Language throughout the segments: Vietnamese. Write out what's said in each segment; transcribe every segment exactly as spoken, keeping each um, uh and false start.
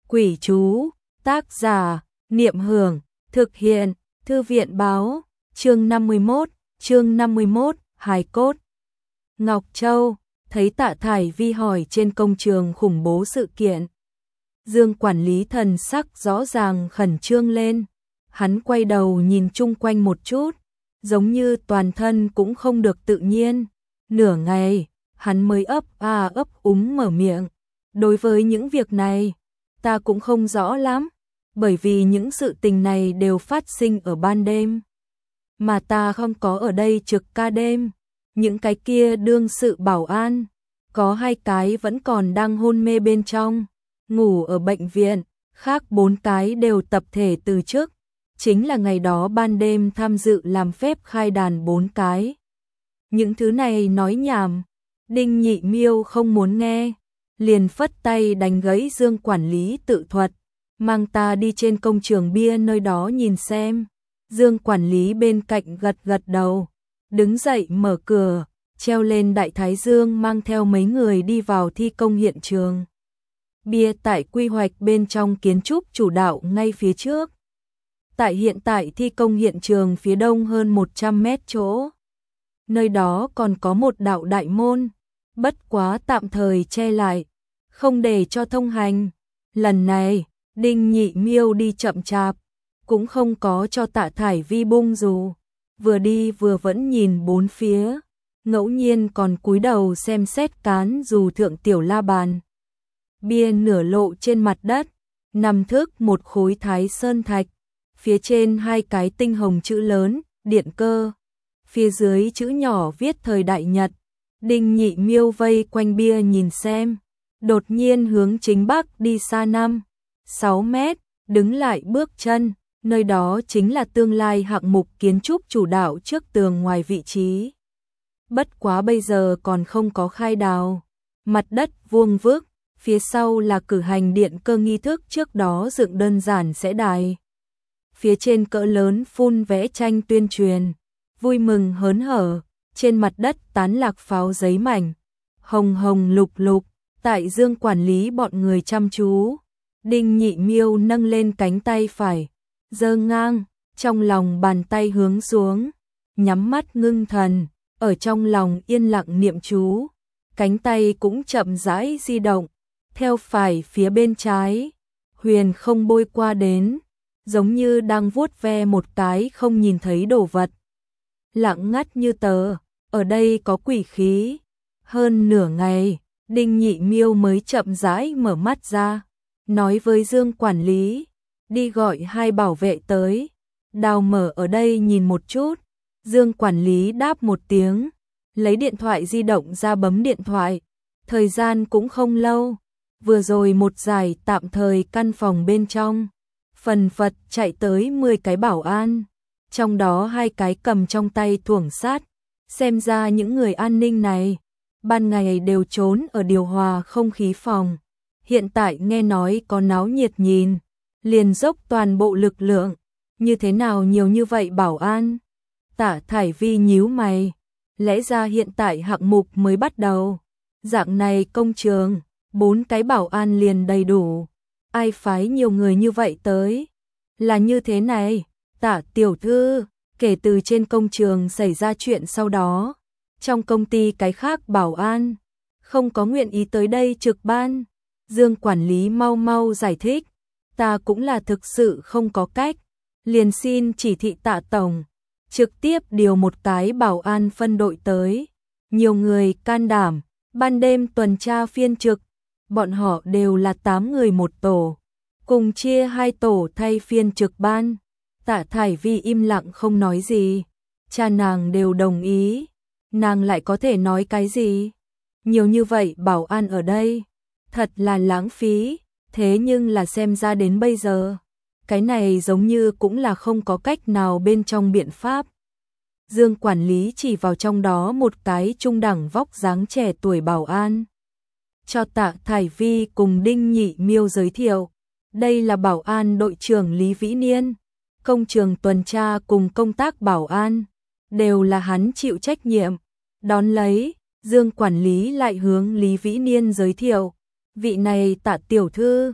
Quỷ chú, tác giả, Niệm Hưởng, thực hiện, Thư viện báo, chương năm mươi mốt, chương năm mươi mốt, hài cốt. Ngọc Châu, thấy Tạ Thải Vi hỏi trên công trường khủng bố sự kiện. Dương quản lý thần sắc rõ ràng khẩn trương lên, hắn quay đầu nhìn chung quanh một chút, giống như toàn thân cũng không được tự nhiên. Nửa ngày, hắn mới ấp a à ấp úng mở miệng. Đối với những việc này, ta cũng không rõ lắm, bởi vì những sự tình này đều phát sinh ở ban đêm. Mà ta không có ở đây trực ca đêm, những cái kia đương sự bảo an, có hai cái vẫn còn đang hôn mê bên trong, ngủ ở bệnh viện, khác bốn cái đều tập thể từ chức, chính là ngày đó ban đêm tham dự làm phép khai đàn bốn cái. Những thứ này nói nhảm, Đinh Nhị Miêu không muốn nghe, liền phất tay đánh gãy Dương quản lý tự thuật, mang ta đi trên công trường bia nơi đó nhìn xem. Dương quản lý bên cạnh gật gật đầu, đứng dậy mở cửa, treo lên đại thái dương mang theo mấy người đi vào thi công hiện trường. Bia tại quy hoạch bên trong kiến trúc chủ đạo ngay phía trước. Tại hiện tại thi công hiện trường phía đông hơn một trăm mét chỗ. Nơi đó còn có một đạo đại môn, bất quá tạm thời che lại, không để cho thông hành. Lần này, Đinh Nhị Miêu đi chậm chạp, cũng không có cho Tạ Thải Vi bung dù, vừa đi vừa vẫn nhìn bốn phía, ngẫu nhiên còn cúi đầu xem xét cán dù thượng tiểu la bàn. Bia nửa lộ trên mặt đất, nằm thước một khối thái sơn thạch, phía trên hai cái tinh hồng chữ lớn, điện cơ, phía dưới chữ nhỏ viết thời đại Nhật. Đinh Nhị Miêu vây quanh bia nhìn xem, đột nhiên hướng chính bắc đi xa năm, sáu mét, đứng lại bước chân, nơi đó chính là tương lai hạng mục kiến trúc chủ đạo trước tường ngoài vị trí. Bất quá bây giờ còn không có khai đào, mặt đất vuông vức, phía sau là cử hành điện cơ nghi thức trước đó dựng đơn giản sẽ đài. Phía trên cỡ lớn phun vẽ tranh tuyên truyền, vui mừng hớn hở, trên mặt đất tán lạc pháo giấy mảnh, hồng hồng lục lục, tại Dương quản lý bọn người chăm chú. Đinh Nhị Miêu nâng lên cánh tay phải, giơ ngang, trong lòng bàn tay hướng xuống, nhắm mắt ngưng thần, ở trong lòng yên lặng niệm chú, cánh tay cũng chậm rãi di động, theo phải phía bên trái, huyền không bôi qua đến, giống như đang vuốt ve một cái không nhìn thấy đồ vật. Lặng ngắt như tờ, ở đây có quỷ khí. Hơn nửa ngày, Đinh Nhị Miêu mới chậm rãi mở mắt ra, nói với Dương quản lý, đi gọi hai bảo vệ tới, đào mở ở đây nhìn một chút. Dương quản lý đáp một tiếng, lấy điện thoại di động ra bấm điện thoại, thời gian cũng không lâu, vừa rồi một giải tạm thời căn phòng bên trong, phần phật chạy tới mười cái bảo an, trong đó hai cái cầm trong tay thuổng sát, xem ra những người an ninh này, ban ngày đều trốn ở điều hòa không khí phòng. Hiện tại nghe nói có náo nhiệt nhìn, liền dốc toàn bộ lực lượng, như thế nào nhiều như vậy bảo an? Tạ Thải Vi nhíu mày, lẽ ra hiện tại hạng mục mới bắt đầu, dạng này công trường, bốn cái bảo an liền đầy đủ, ai phái nhiều người như vậy tới? Là như thế này, Tạ tiểu thư, kể từ trên công trường xảy ra chuyện sau đó, trong công ty cái khác bảo an, không có nguyện ý tới đây trực ban. Dương quản lý mau mau giải thích, ta cũng là thực sự không có cách, liền xin chỉ thị Tạ tổng, trực tiếp điều một cái bảo an phân đội tới, nhiều người can đảm, ban đêm tuần tra phiên trực, bọn họ đều là tám người một tổ, cùng chia hai tổ thay phiên trực ban. Tạ Thải Vi im lặng không nói gì, cha nàng đều đồng ý, nàng lại có thể nói cái gì? Nhiều như vậy bảo an ở đây, thật là lãng phí, thế nhưng là xem ra đến bây giờ, cái này giống như cũng là không có cách nào bên trong biện pháp. Dương quản lý chỉ vào trong đó một cái trung đẳng vóc dáng trẻ tuổi bảo an, cho Tạ Thải Vi cùng Đinh Nhị Miêu giới thiệu, đây là bảo an đội trưởng Lý Vĩ Niên, công trường tuần tra cùng công tác bảo an, đều là hắn chịu trách nhiệm. Đón lấy, Dương quản lý lại hướng Lý Vĩ Niên giới thiệu, vị này Tạ tiểu thư,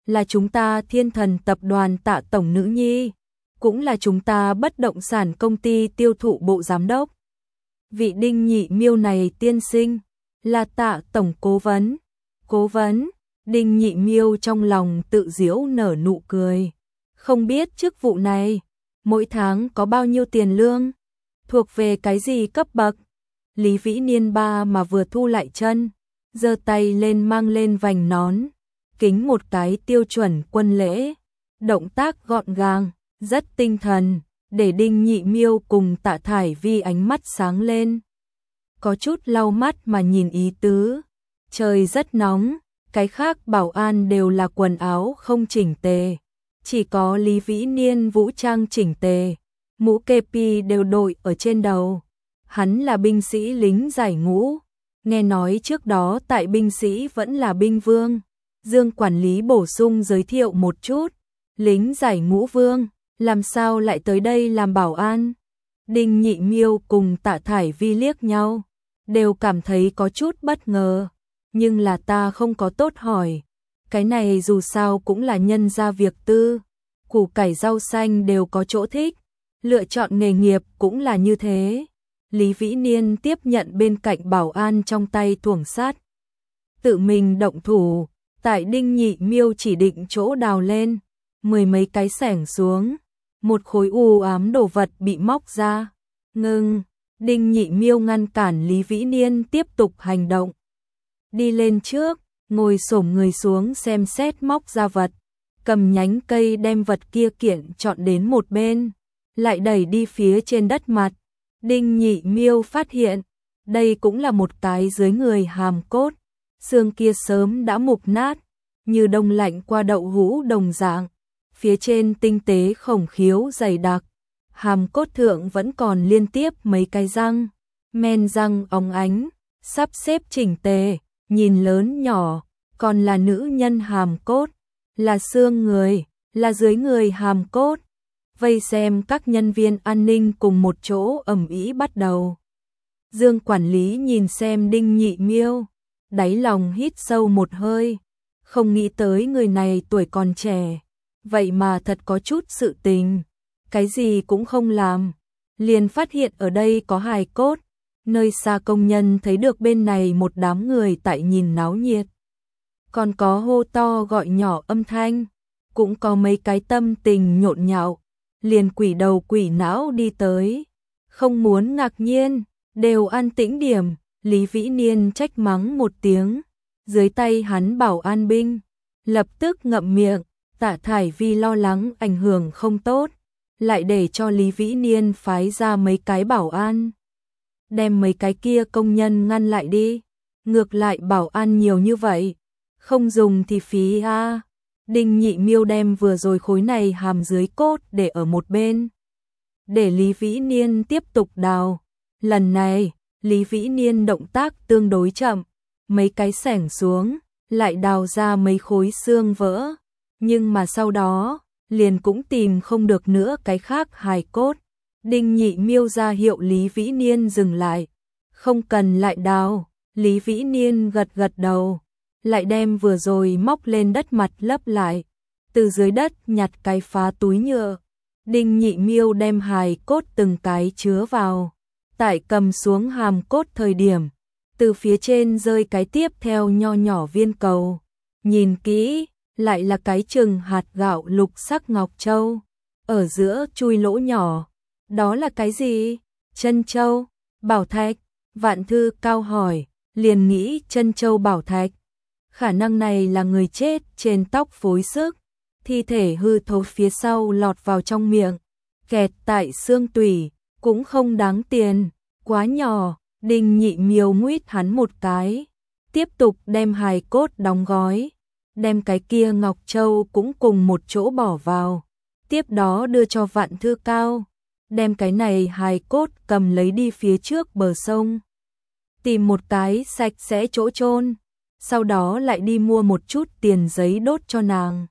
là chúng ta Thiên Thần tập đoàn Tạ tổng nữ nhi, cũng là chúng ta bất động sản công ty tiêu thụ bộ giám đốc. Vị Đinh Nhị Miêu này tiên sinh, là Tạ tổng cố vấn. Cố vấn, Đinh Nhị Miêu trong lòng tự giễu nở nụ cười. Không biết chức vụ này, mỗi tháng có bao nhiêu tiền lương, thuộc về cái gì cấp bậc. Lý Vĩ Niên ba mà vừa thu lại chân, giơ tay lên mang lên vành nón, kính một cái tiêu chuẩn quân lễ, động tác gọn gàng, rất tinh thần, để Đinh Nhị Miêu cùng Tạ Thải Vi ánh mắt sáng lên. Có chút lau mắt mà nhìn ý tứ, trời rất nóng, cái khác bảo an đều là quần áo không chỉnh tề, chỉ có Lý Vĩ Niên vũ trang chỉnh tề, mũ kepi đều đội ở trên đầu. Hắn là binh sĩ lính giải ngũ, nghe nói trước đó tại binh sĩ vẫn là binh vương. Dương quản lý bổ sung giới thiệu một chút, lính giải ngũ vương, làm sao lại tới đây làm bảo an? Đinh Nhị Miêu cùng Tạ Thải Vi liếc nhau, đều cảm thấy có chút bất ngờ, nhưng là ta không có tốt hỏi. Cái này dù sao cũng là nhân gia việc tư, củ cải rau xanh đều có chỗ thích, lựa chọn nghề nghiệp cũng là như thế. Lý Vĩ Niên tiếp nhận bên cạnh bảo an trong tay thuồng sắt, tự mình động thủ, tại Đinh Nhị Miêu chỉ định chỗ đào lên, mười mấy cái xẻng xuống, một khối u ám đồ vật bị móc ra. Ngưng, Đinh Nhị Miêu ngăn cản Lý Vĩ Niên tiếp tục hành động. Đi lên trước, ngồi xổm người xuống xem xét móc ra vật, cầm nhánh cây đem vật kia kiện chọn đến một bên, lại đẩy đi phía trên đất mặt. Đinh Nhị Miêu phát hiện, đây cũng là một cái dưới người hàm cốt, xương kia sớm đã mục nát, như đông lạnh qua đậu hũ đồng dạng, phía trên tinh tế khổng khiếu dày đặc, hàm cốt thượng vẫn còn liên tiếp mấy cái răng, men răng óng ánh, sắp xếp chỉnh tề, nhìn lớn nhỏ, còn là nữ nhân hàm cốt, là xương người, là dưới người hàm cốt. Vây xem các nhân viên an ninh cùng một chỗ ầm ĩ bắt đầu. Dương quản lý nhìn xem Đinh Nhị Miêu, đáy lòng hít sâu một hơi, không nghĩ tới người này tuổi còn trẻ, vậy mà thật có chút sự tình, cái gì cũng không làm, liền phát hiện ở đây có hài cốt. Nơi xa công nhân thấy được bên này một đám người tại nhìn náo nhiệt, còn có hô to gọi nhỏ âm thanh, cũng có mấy cái tâm tình nhộn nhạo, liền quỷ đầu quỷ não đi tới. Không muốn ngạc nhiên, đều an tĩnh điểm. Lý Vĩ Niên trách mắng một tiếng, dưới tay hắn bảo an binh lập tức ngậm miệng. Tạ Thải Vi lo lắng ảnh hưởng không tốt, lại để cho Lý Vĩ Niên phái ra mấy cái bảo an, đem mấy cái kia công nhân ngăn lại đi. Ngược lại bảo an nhiều như vậy, không dùng thì phí a. À. Đinh Nhị Miêu đem vừa rồi khối này hàm dưới cốt để ở một bên, để Lý Vĩ Niên tiếp tục đào. Lần này, Lý Vĩ Niên động tác tương đối chậm, mấy cái xẻng xuống, lại đào ra mấy khối xương vỡ, nhưng mà sau đó, liền cũng tìm không được nữa cái khác hài cốt. Đinh Nhị Miêu ra hiệu Lý Vĩ Niên dừng lại, không cần lại đào. Lý Vĩ Niên gật gật đầu, lại đem vừa rồi móc lên đất mặt lấp lại, từ dưới đất nhặt cái phá túi nhựa. Đinh Nhị Miêu đem hài cốt từng cái chứa vào, tại cầm xuống hàm cốt thời điểm, từ phía trên rơi cái tiếp theo nho nhỏ viên cầu, nhìn kỹ, lại là cái chừng hạt gạo lục sắc ngọc châu, ở giữa chui lỗ nhỏ, đó là cái gì? Chân châu, bảo thạch. Vạn Thư Cao hỏi, liền nghĩ chân châu bảo thạch, khả năng này là người chết trên tóc phối sức, thi thể hư thối phía sau lọt vào trong miệng, kẹt tại xương tủy, cũng không đáng tiền, quá nhỏ. Đinh Nhị Miêu nguýt hắn một cái, tiếp tục đem hài cốt đóng gói, đem cái kia ngọc châu cũng cùng một chỗ bỏ vào, tiếp đó đưa cho Vạn Thư Cao, đem cái này hài cốt cầm lấy đi phía trước bờ sông, tìm một cái sạch sẽ chỗ chôn, sau đó lại đi mua một chút tiền giấy đốt cho nàng.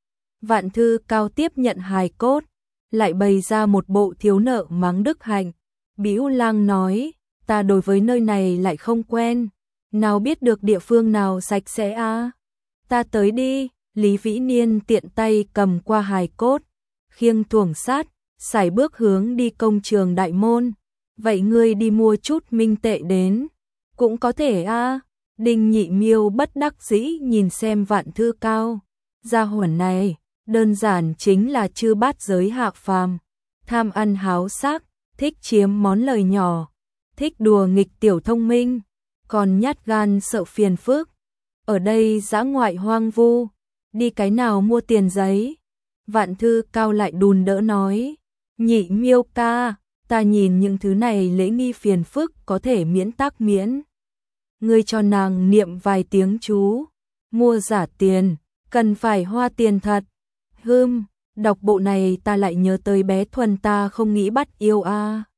Vạn Thư Cao tiếp nhận hài cốt, lại bày ra một bộ thiếu nợ mắng đức hạnh, bĩu lang nói, ta đối với nơi này lại không quen, nào biết được địa phương nào sạch sẽ a, à? Ta tới đi. Lý Vĩ Niên tiện tay cầm qua hài cốt, khiêng tuồng sát, sải bước hướng đi công trường đại môn. Vậy ngươi đi mua chút minh tệ đến. Cũng có thể a. À. Đinh Nhị Miêu bất đắc dĩ nhìn xem Vạn Thư Cao. Gia hỏa này, đơn giản chính là chư bát giới hạ phàm. Tham ăn háo sắc, thích chiếm món lời nhỏ, thích đùa nghịch tiểu thông minh, còn nhát gan sợ phiền phức. Ở đây dã ngoại hoang vu, đi cái nào mua tiền giấy. Vạn Thư Cao lại đùn đỡ nói, Nhị Miêu ca, ta nhìn những thứ này lễ nghi phiền phức có thể miễn tác miễn. Ngươi cho nàng niệm vài tiếng chú, mua giả tiền, cần phải hoa tiền thật. Hừm, đọc bộ này ta lại nhớ tới bé Thuần ta không nghĩ bắt yêu a. À.